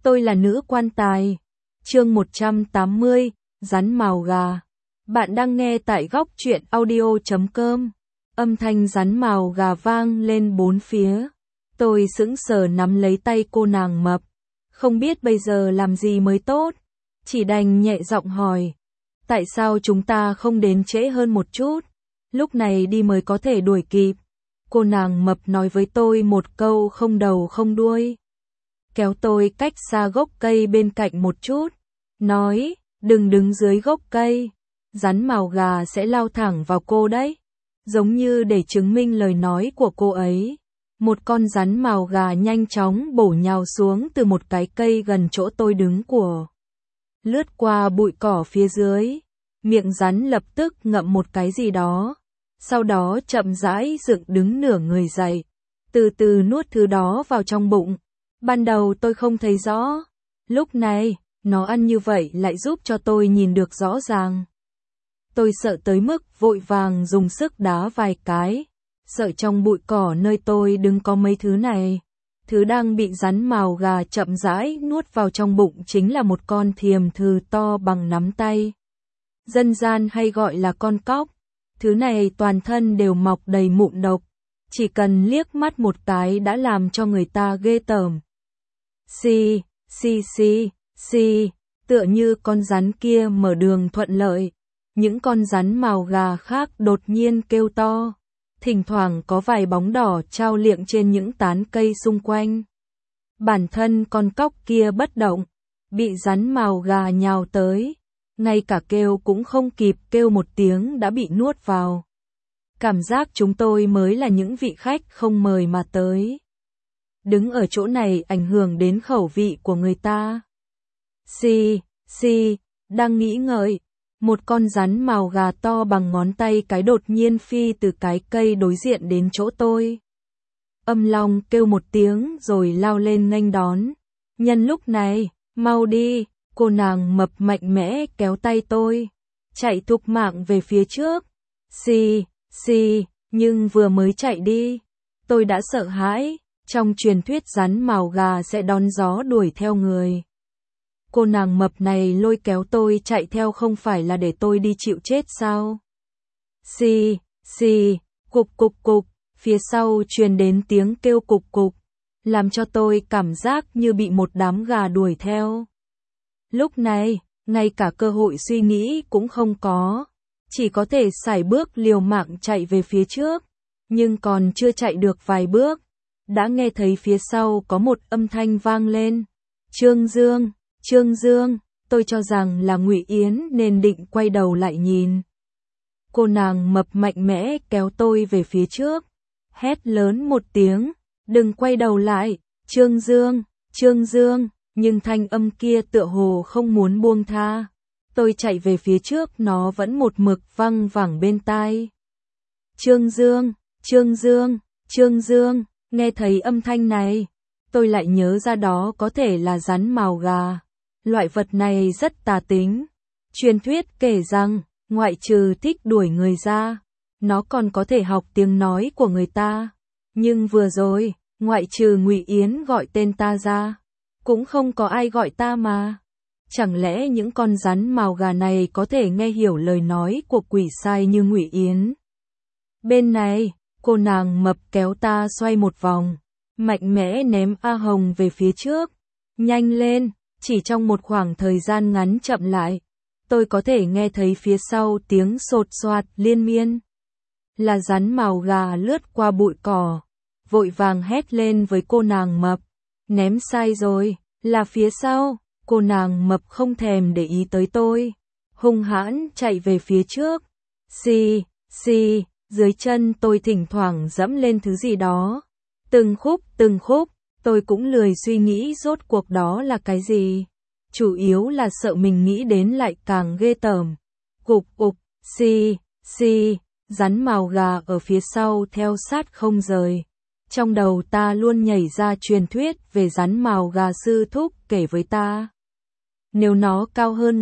Tôi là nữ quan tài. Chương 180, rắn mào gà. Bạn đang nghe tại góc truyện audio.com. Âm thanh rắn mào gà vang lên bốn phía. Tôi sững sờ nắm lấy tay cô nàng mập. Không biết bây giờ làm gì mới tốt. Chỉ đành nhẹ giọng hỏi. Tại sao chúng ta không đến trễ hơn một chút? Lúc này đi mới có thể đuổi kịp. Cô nàng mập nói với tôi một câu không đầu không đuôi. Kéo tôi cách xa gốc cây bên cạnh một chút. Nói, đừng đứng dưới gốc cây. Rắn mào gà sẽ lao thẳng vào cô đấy. Giống như để chứng minh lời nói của cô ấy. Một con rắn mào gà nhanh chóng bổ nhào xuống từ một cái cây gần chỗ tôi đứng của. Lướt qua bụi cỏ phía dưới. Miệng rắn lập tức ngậm một cái gì đó. Sau đó chậm rãi dựng đứng nửa người dậy. Từ từ nuốt thứ đó vào trong bụng. Ban đầu tôi không thấy rõ. Lúc này, nó ăn như vậy lại giúp cho tôi nhìn được rõ ràng. Tôi sợ tới mức vội vàng dùng sức đá vài cái. Sợ trong bụi cỏ nơi tôi đứng có mấy thứ này. Thứ đang bị rắn mào gà chậm rãi nuốt vào trong bụng chính là một con thiềm thừ to bằng nắm tay. Dân gian hay gọi là con cóc. Thứ này toàn thân đều mọc đầy mụn độc. Chỉ cần liếc mắt một cái đã làm cho người ta ghê tởm. Xì, xì xì, xì, tựa như con rắn kia mở đường thuận lợi. Những con rắn mào gà khác đột nhiên kêu to. Thỉnh thoảng có vài bóng đỏ trao liệng trên những tán cây xung quanh. Bản thân con cóc kia bất động, bị rắn mào gà nhào tới. Ngay cả kêu cũng không kịp kêu một tiếng đã bị nuốt vào. Cảm giác chúng tôi mới là những vị khách không mời mà tới. Đứng ở chỗ này ảnh hưởng đến khẩu vị của người ta. Xì, xì, đang nghĩ ngợi. Một con rắn mào gà to bằng ngón tay cái đột nhiên phi từ cái cây đối diện đến chỗ tôi. Âm long kêu một tiếng rồi lao lên nghênh đón. Nhân lúc này, mau đi, cô nàng mập mạnh mẽ kéo tay tôi. Chạy thục mạng về phía trước. Xì, xì, nhưng vừa mới chạy đi. Tôi đã sợ hãi, trong truyền thuyết rắn mào gà sẽ đón gió đuổi theo người. Cô nàng mập này lôi kéo tôi chạy theo không phải là để tôi đi chịu chết sao? Xì, xì, cục cục cục, phía sau truyền đến tiếng kêu cục cục, làm cho tôi cảm giác như bị một đám gà đuổi theo. Lúc này, ngay cả cơ hội suy nghĩ cũng không có, chỉ có thể sải bước liều mạng chạy về phía trước, nhưng còn chưa chạy được vài bước, đã nghe thấy phía sau có một âm thanh vang lên. Trương Dương. Trương Dương, tôi cho rằng là Ngụy Yến nên định quay đầu lại nhìn. Cô nàng mập mạnh mẽ kéo tôi về phía trước, hét lớn một tiếng, đừng quay đầu lại, Trương Dương, Trương Dương, nhưng thanh âm kia tựa hồ không muốn buông tha. Tôi chạy về phía trước nó vẫn một mực văng vẳng bên tai. Trương Dương, Trương Dương, Trương Dương, nghe thấy âm thanh này, tôi lại nhớ ra đó có thể là rắn mào gà. Loại vật này rất tà tính. Truyền thuyết kể rằng, ngoại trừ thích đuổi người ra, nó còn có thể học tiếng nói của người ta. Nhưng vừa rồi, ngoại trừ Ngụy Yến gọi tên ta ra, cũng không có ai gọi ta mà. Chẳng lẽ những con rắn mào gà này có thể nghe hiểu lời nói của quỷ sai như Ngụy Yến? Bên này, cô nàng mập kéo ta xoay một vòng, mạnh mẽ ném A Hồng về phía trước. Nhanh lên! Chỉ trong một khoảng thời gian ngắn chậm lại, tôi có thể nghe thấy phía sau tiếng sột soạt liên miên. Là rắn mào gà lướt qua bụi cỏ, vội vàng hét lên với cô nàng mập. Ném sai rồi, là phía sau, cô nàng mập không thèm để ý tới tôi. Hung hãn chạy về phía trước. Xì, xì, dưới chân tôi thỉnh thoảng dẫm lên thứ gì đó. Từng khúc. Tôi cũng lười suy nghĩ rốt cuộc đó là cái gì. Chủ yếu là sợ mình nghĩ đến lại càng ghê tởm. Cục ục, xì, xì, rắn mào gà ở phía sau theo sát không rời. Trong đầu ta luôn nhảy ra truyền thuyết về rắn mào gà sư thúc kể với ta. Nếu nó cao hơn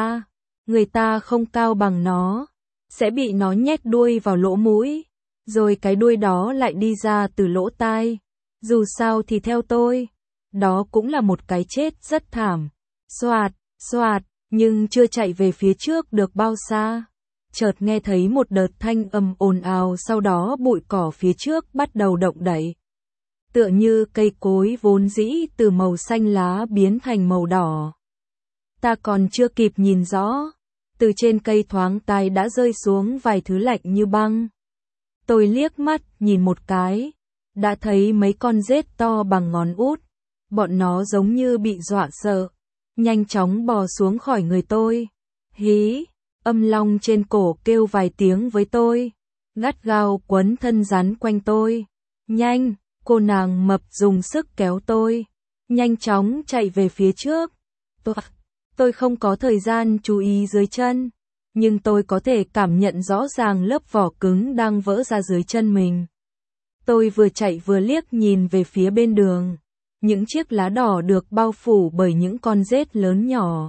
người ta không cao bằng nó, sẽ bị nó nhét đuôi vào lỗ mũi, rồi cái đuôi đó lại đi ra từ lỗ tai. Dù sao thì theo tôi, đó cũng là một cái chết rất thảm. Xoạt, xoạt, nhưng chưa chạy về phía trước được bao xa. Chợt nghe thấy một đợt thanh âm ồn ào, sau đó bụi cỏ phía trước bắt đầu động đậy. Tựa như cây cối vốn dĩ từ màu xanh lá biến thành màu đỏ. Ta còn chưa kịp nhìn rõ, từ trên cây thoáng tai đã rơi xuống vài thứ lạnh như băng. Tôi liếc mắt nhìn một cái, đã thấy mấy con rết to bằng ngón út. Bọn nó giống như bị dọa sợ, nhanh chóng bò xuống khỏi người tôi. Hí, âm long trên cổ kêu vài tiếng với tôi, gắt gao quấn thân rắn quanh tôi. Nhanh, cô nàng mập dùng sức kéo tôi, nhanh chóng chạy về phía trước. Tôi không có thời gian chú ý dưới chân, nhưng tôi có thể cảm nhận rõ ràng lớp vỏ cứng đang vỡ ra dưới chân mình. Tôi vừa chạy vừa liếc nhìn về phía bên đường, những chiếc lá đỏ được bao phủ bởi những con rết lớn nhỏ.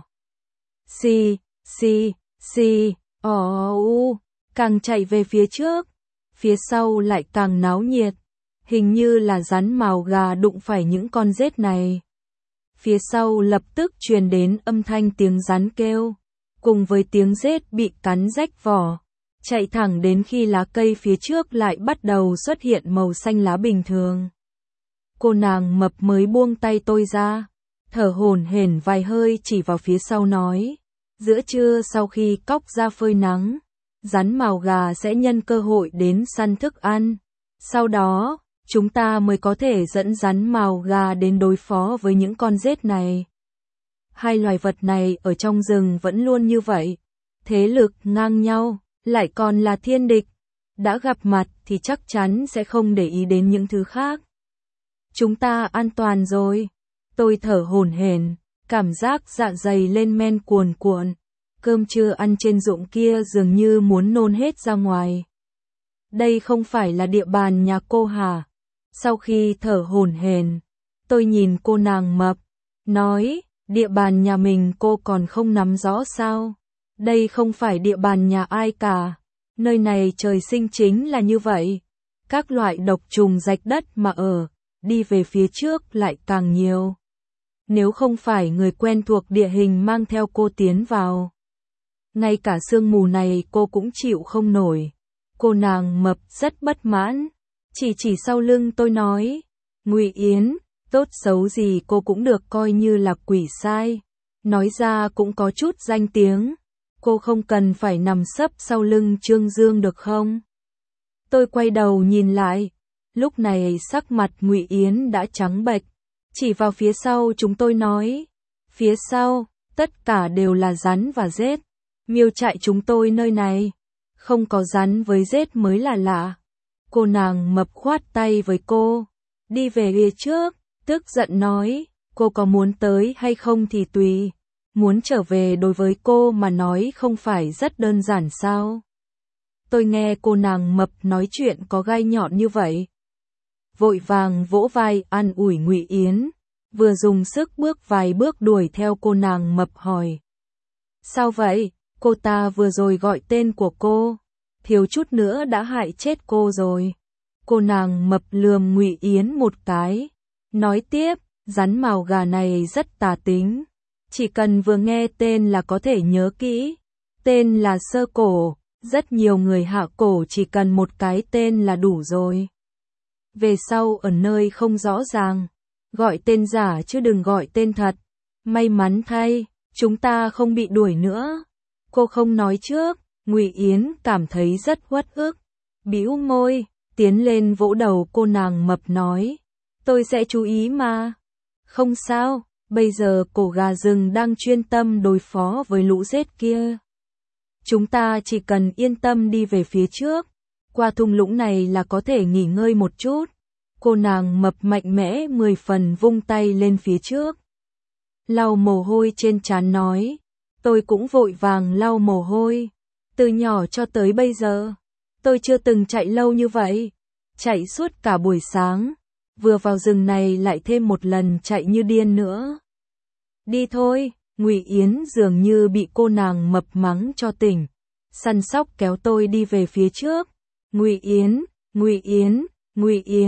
Càng chạy về phía trước, phía sau lại càng náo nhiệt, hình như là rắn mào gà đụng phải những con rết này. Phía sau lập tức truyền đến âm thanh tiếng rắn kêu, cùng với tiếng rết bị cắn rách vỏ, chạy thẳng đến khi lá cây phía trước lại bắt đầu xuất hiện màu xanh lá bình thường. Cô nàng mập mới buông tay tôi ra, thở hổn hển vài hơi chỉ vào phía sau nói, giữa trưa sau khi cóc ra phơi nắng, rắn mào gà sẽ nhân cơ hội đến săn thức ăn. Sau đó, chúng ta mới có thể dẫn rắn mào gà đến đối phó với những con rết này. Hai loài vật này ở trong rừng vẫn luôn như vậy, thế lực ngang nhau, lại còn là thiên địch. Đã gặp mặt thì chắc chắn sẽ không để ý đến những thứ khác. Chúng ta an toàn rồi. Tôi thở hổn hển, cảm giác dạ dày lên men cuồn cuộn. Cơm trưa ăn trên ruộng kia dường như muốn nôn hết ra ngoài. Đây không phải là địa bàn nhà cô hả? Sau khi thở hổn hển, tôi nhìn cô nàng mập, nói, địa bàn nhà mình cô còn không nắm rõ sao? Đây không phải địa bàn nhà ai cả. Nơi này trời sinh chính là như vậy. Các loại độc trùng rạch đất mà ở, đi về phía trước lại càng nhiều. Nếu không phải người quen thuộc địa hình mang theo cô tiến vào, ngay cả sương mù này cô cũng chịu không nổi. Cô nàng mập rất bất mãn, chỉ sau lưng tôi nói, Ngụy Yến, tốt xấu gì cô cũng được coi như là quỷ sai, nói ra cũng có chút danh tiếng, cô không cần phải nằm sấp sau lưng Trương Dương được không? Tôi quay đầu nhìn lại, lúc này sắc mặt Ngụy Yến đã trắng bệch, chỉ vào phía sau chúng tôi nói, phía sau, tất cả đều là rắn và rết, miêu trại chúng tôi nơi này, không có rắn với rết mới là lạ. Cô nàng mập khoát tay với cô, đi về phía trước, tức giận nói, cô có muốn tới hay không thì tùy, muốn trở về đối với cô mà nói không phải rất đơn giản sao? Tôi nghe cô nàng mập nói chuyện có gai nhọn như vậy, vội vàng vỗ vai an ủi Ngụy Yến, vừa dùng sức bước vài bước đuổi theo cô nàng mập hỏi. Sao vậy? Cô ta vừa rồi gọi tên của cô, thiếu chút nữa đã hại chết cô rồi. Cô nàng mập lườm Ngụy Yến một cái, nói tiếp, rắn mào gà này rất tà tính, chỉ cần vừa nghe tên là có thể nhớ kỹ. Tên là Sơ Cổ, rất nhiều người hạ cổ chỉ cần một cái tên là đủ rồi. Về sau ở nơi không rõ ràng, gọi tên giả chứ đừng gọi tên thật. May mắn thay, chúng ta không bị đuổi nữa. Cô không nói trước, Ngụy Yến cảm thấy rất uất ức, bĩu môi, tiến lên vỗ đầu cô nàng mập nói, tôi sẽ chú ý mà. Không sao, bây giờ cổ gà rừng đang chuyên tâm đối phó với lũ rết kia. Chúng ta chỉ cần yên tâm đi về phía trước, qua thung lũng này là có thể nghỉ ngơi một chút. Cô nàng mập mạnh mẽ 10 phần vung tay lên phía trước, lau mồ hôi trên trán nói, tôi cũng vội vàng lau mồ hôi. Từ nhỏ cho tới bây giờ, tôi chưa từng chạy lâu như vậy, chạy suốt cả buổi sáng, vừa vào rừng này lại thêm một lần chạy như điên nữa. Đi thôi, Ngụy Yến dường như bị cô nàng mập mắng cho tỉnh, săn sóc kéo tôi đi về phía trước. Ngụy Yến, Ngụy Yến, Ngụy Yến,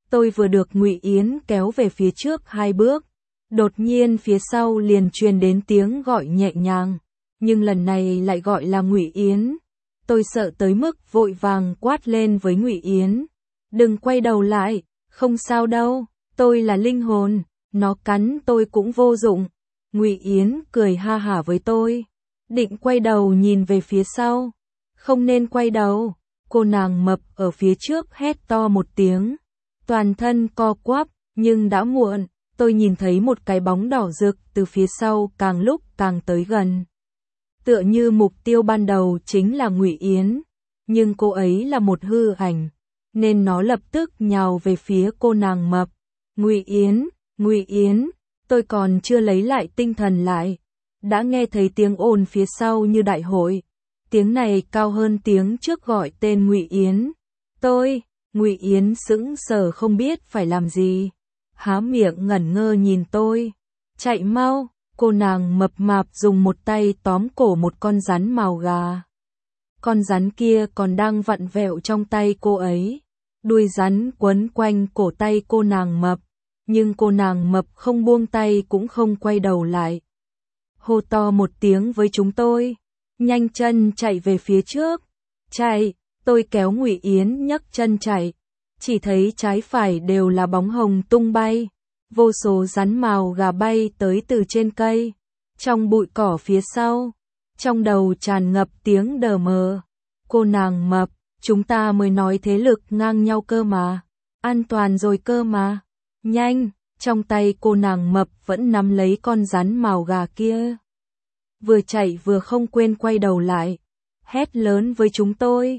Tôi vừa được Ngụy Yến kéo về phía trước 2 bước, đột nhiên phía sau liền truyền đến tiếng gọi nhẹ nhàng, nhưng lần này lại gọi là Ngụy Yến. Tôi sợ tới mức vội vàng quát lên với Ngụy Yến, đừng quay đầu lại, không sao đâu, tôi là linh hồn, nó cắn tôi cũng vô dụng. Ngụy Yến cười ha hả với tôi, định quay đầu nhìn về phía sau, không nên quay đầu. Cô nàng mập ở phía trước hét to một tiếng, toàn thân co quắp, nhưng đã muộn, tôi nhìn thấy một cái bóng đỏ rực từ phía sau càng lúc càng tới gần. Tựa như mục tiêu ban đầu chính là Ngụy Yến, nhưng cô ấy là một hư ảnh, nên nó lập tức nhào về phía cô nàng mập. Ngụy Yến, Ngụy Yến, tôi còn chưa lấy lại tinh thần lại, đã nghe thấy tiếng ồn phía sau như đại hội. Tiếng này cao hơn tiếng trước gọi tên Ngụy Yến. Ngụy Yến sững sờ không biết phải làm gì, há miệng ngẩn ngơ nhìn tôi. Chạy mau, cô nàng mập mạp dùng một tay tóm cổ một con rắn mào gà. Con rắn kia còn đang vặn vẹo trong tay cô ấy. Đuôi rắn quấn quanh cổ tay cô nàng mập, nhưng cô nàng mập không buông tay cũng không quay đầu lại. Hô to một tiếng với chúng tôi, nhanh chân chạy về phía trước. Chạy, tôi kéo Ngụy Yến nhấc chân chạy, chỉ thấy trái phải đều là bóng hồng tung bay, vô số rắn mào gà bay tới từ trên cây, trong bụi cỏ phía sau, trong đầu tràn ngập tiếng đờ mờ. Cô nàng mập, chúng ta mới nói thế lực ngang nhau cơ mà, an toàn rồi cơ mà, nhanh, trong tay cô nàng mập vẫn nắm lấy con rắn mào gà kia. Vừa chạy vừa không quên quay đầu lại, hét lớn với chúng tôi,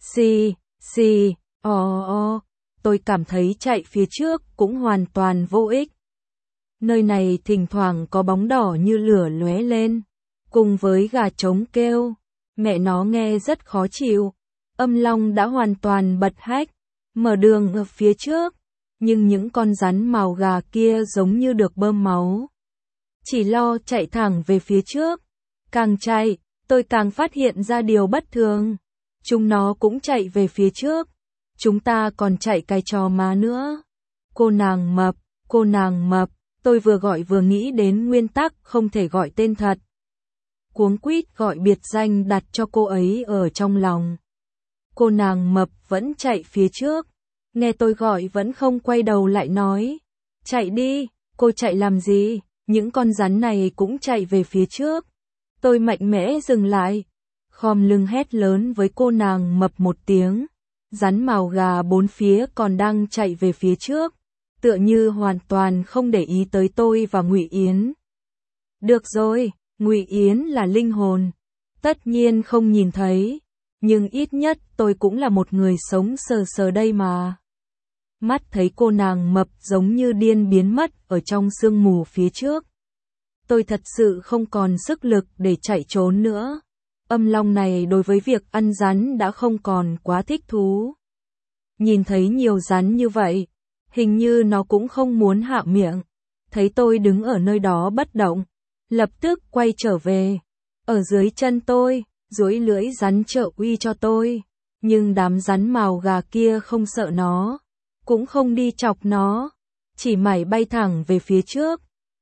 xì, tôi cảm thấy chạy phía trước cũng hoàn toàn vô ích. Nơi này thỉnh thoảng có bóng đỏ như lửa lóe lên, cùng với gà trống kêu, mẹ nó nghe rất khó chịu. Âm Long đã hoàn toàn bật hách, mở đường ở phía trước, nhưng những con rắn mào gà kia giống như được bơm máu, chỉ lo chạy thẳng về phía trước. Càng chạy, tôi càng phát hiện ra điều bất thường. Chúng nó cũng chạy về phía trước. Chúng ta còn chạy cái trò má nữa. Cô nàng mập, tôi vừa gọi vừa nghĩ đến nguyên tắc không thể gọi tên thật. Cuống quýt gọi biệt danh đặt cho cô ấy ở trong lòng. Cô nàng mập vẫn chạy phía trước. Nghe tôi gọi vẫn không quay đầu lại nói. Chạy đi, cô chạy làm gì? Những con rắn này cũng chạy về phía trước. Tôi mạnh mẽ dừng lại, khom lưng hét lớn với cô nàng mập một tiếng. Rắn mào gà bốn phía còn đang chạy về phía trước, tựa như hoàn toàn không để ý tới tôi và Ngụy Yến. Được rồi, Ngụy Yến là linh hồn, tất nhiên không nhìn thấy, nhưng ít nhất tôi cũng là một người sống sờ sờ đây mà. Mắt thấy cô nàng mập giống như điên biến mất ở trong sương mù phía trước. Tôi thật sự không còn sức lực để chạy trốn nữa. Âm Long này đối với việc ăn rắn đã không còn quá thích thú. Nhìn thấy nhiều rắn như vậy, hình như nó cũng không muốn hạ miệng. Thấy tôi đứng ở nơi đó bất động, lập tức quay trở về. Ở dưới chân tôi, duỗi lưỡi rắn trợ uy cho tôi. Nhưng đám rắn mào gà kia không sợ nó, cũng không đi chọc nó, chỉ mải bay thẳng về phía trước.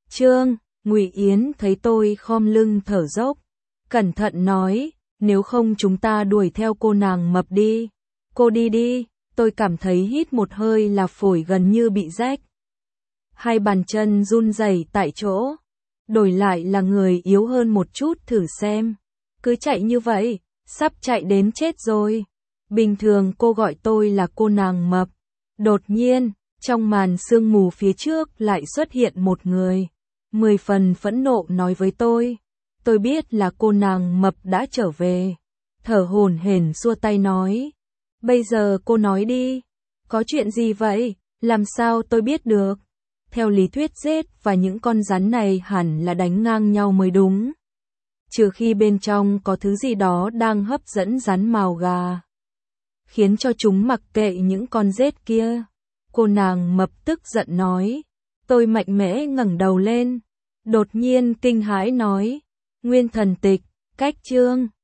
Ngụy Yến thấy tôi khom lưng thở dốc, cẩn thận nói, nếu không chúng ta đuổi theo cô nàng mập đi. Cô đi đi, tôi cảm thấy hít một hơi là phổi gần như bị rách. Hai bàn chân run rẩy tại chỗ, đổi lại là người yếu hơn một chút thử xem. Cứ chạy như vậy, sắp chạy đến chết rồi. Bình thường cô gọi tôi là cô nàng mập. Đột nhiên, trong màn sương mù phía trước lại xuất hiện một người. 10 phần phẫn nộ nói với tôi biết là cô nàng mập đã trở về. Thở hổn hển xua tay nói, bây giờ cô nói đi, có chuyện gì vậy, làm sao tôi biết được? Theo lý thuyết rết và những con rắn này hẳn là đánh ngang nhau mới đúng. Trừ khi bên trong có thứ gì đó đang hấp dẫn rắn mào gà, khiến cho chúng mặc kệ những con rết kia. Cô nàng mập tức giận nói. Tôi mạnh mẽ ngẩng đầu lên, đột nhiên kinh hãi nói, Nguyên Thần Tịch, cách chương